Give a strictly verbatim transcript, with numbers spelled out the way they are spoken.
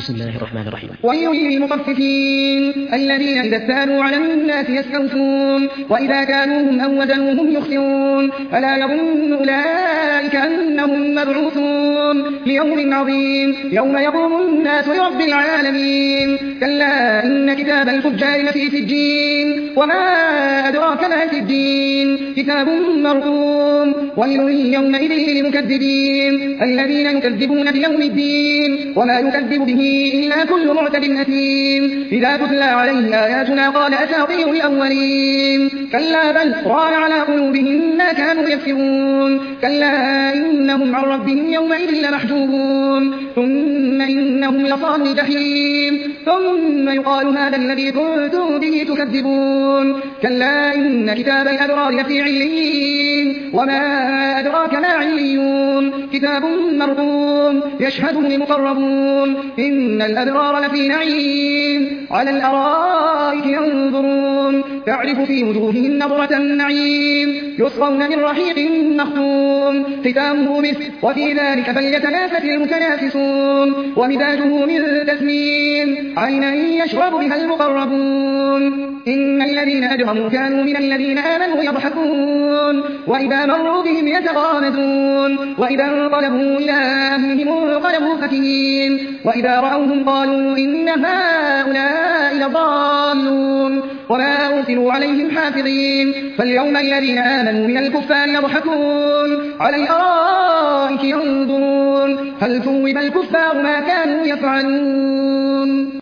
بسم الله الرحمن الرحيم. ويل للمطففين الذين إذا اكتالوا على الناس يستوفون وإذا كانوهم أو وزنوهم يخسرون ألا يظن أولئك أنهم مبعوثون ليوم عظيم يوم يقوم الناس لرب العالمين كلا إن كتاب الفجار لفي سجين وما أدراك ما سجين كتاب مرقوم ويل يومئذ للمكذبين الذين يكذبون بيوم الدين وما يكذب به إلا كل معتد أثيم إذا تتلى عليه آياتنا قال أساطير الأولين كلا بل ران على قلوبهم ما كانوا يكسبون كلا إنهم عن ربهم يومئذ لمحجوبون ثم إنهم لصال الجحيم ثم يقال هذا الذي كنتم به تكذبون كلا إن كتاب الأبرار لفي عليين وما أدراك ما عليون كتاب مرقوم يشهده المقربون إن الأبرار لفي نعيم على الأرائك ينظرون تعرف في وجوههم نظرة النعيم يسقون من رحيق مختوم ختامه مسك وفي ذلك فليتنافس المتنافسون ومزاجه من تسنيم عينا يشرب بها المقربون إن الذين أجرموا كانوا من الذين آمنوا يضحكون وإذا مروا بهم يتغامزون وإذا انقلبوا إلى أهلهم انقلبوا فكهين وإذا رأوهم قالوا إن هؤلاء لضالون وما أرسلوا عليهم حافظين فاليوم الذين آمنوا من الكفار يضحكون على الأرائك ينظرون هل ثوب الكفار ما كانوا يفعلون.